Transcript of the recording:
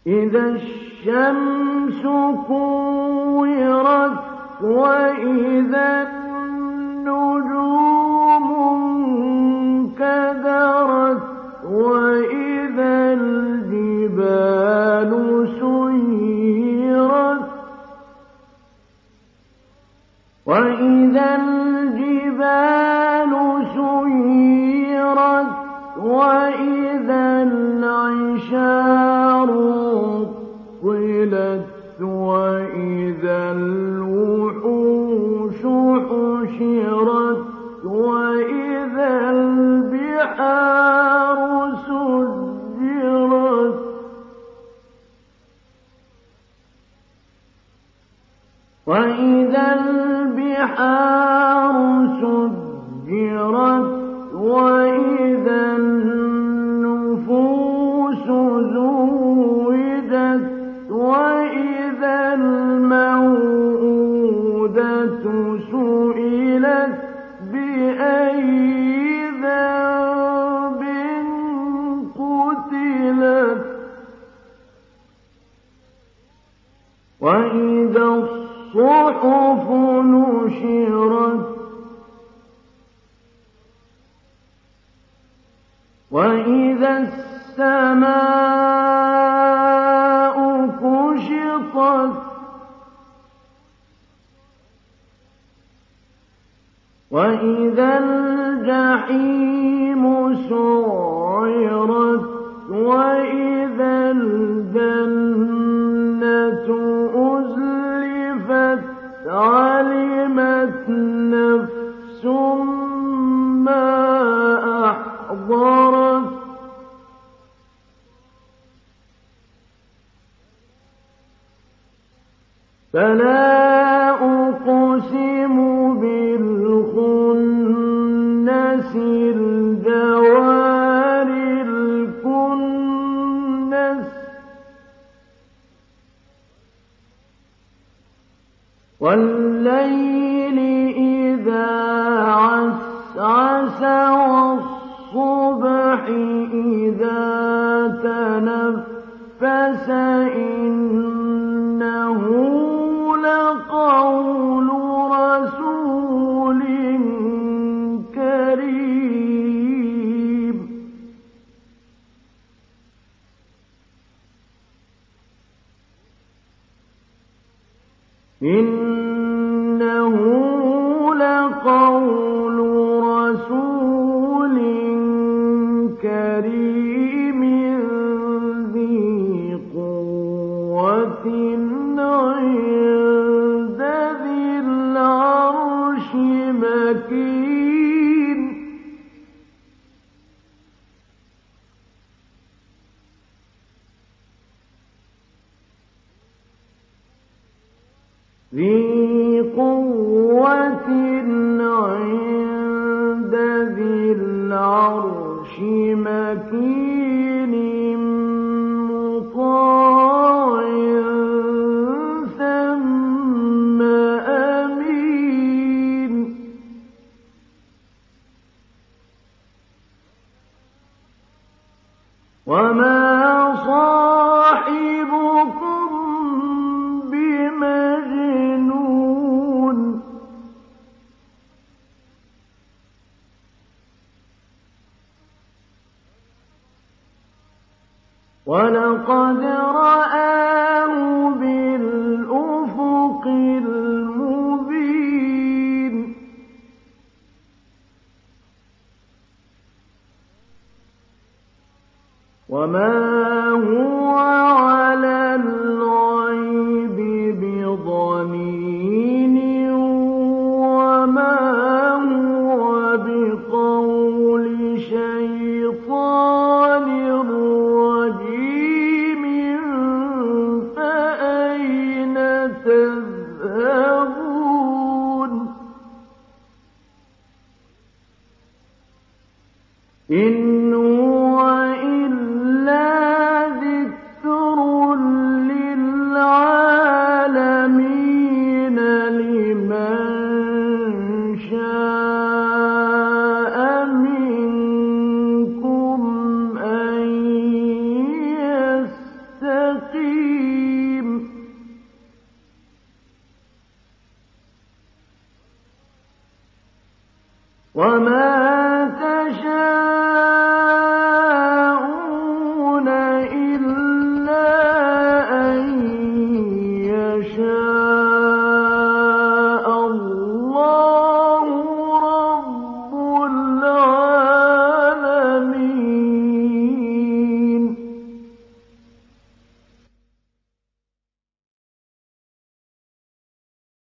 إذا الشمس كورت وإذا النجوم انكدرت وإذا الجبال سيرت وإذا العشار طلت وإذا الوحوش حشرت وإذا البحار سجرت وإذا البحار سجرت وإذا النفوس زوجت وإذا الموءودة سئلت بأي ذنب قتلت وإذا الصحف نشرت وإذا السماء كشطت وإذا الجحيم سعرت وإذا الجنة أزلفت علمت نفس ما أحضرت فلا أقسم بالخنس الجوار الكنس والليل إذا عسعس والصبح إذا تنفس إنه لقول رسول كريم إنه لقول رسول كريم ذي قوة عند ذي العرش مكين ذي قوة عند ذي العرش مكين مطاع ثم أمين وما صاحبكم بمجنون ولقد رآه بالأفق المبين وما هو على الغيب بضنين وما هو بقول شيطان رجيم فأين تذهبون إن هو إلا يستقيم وما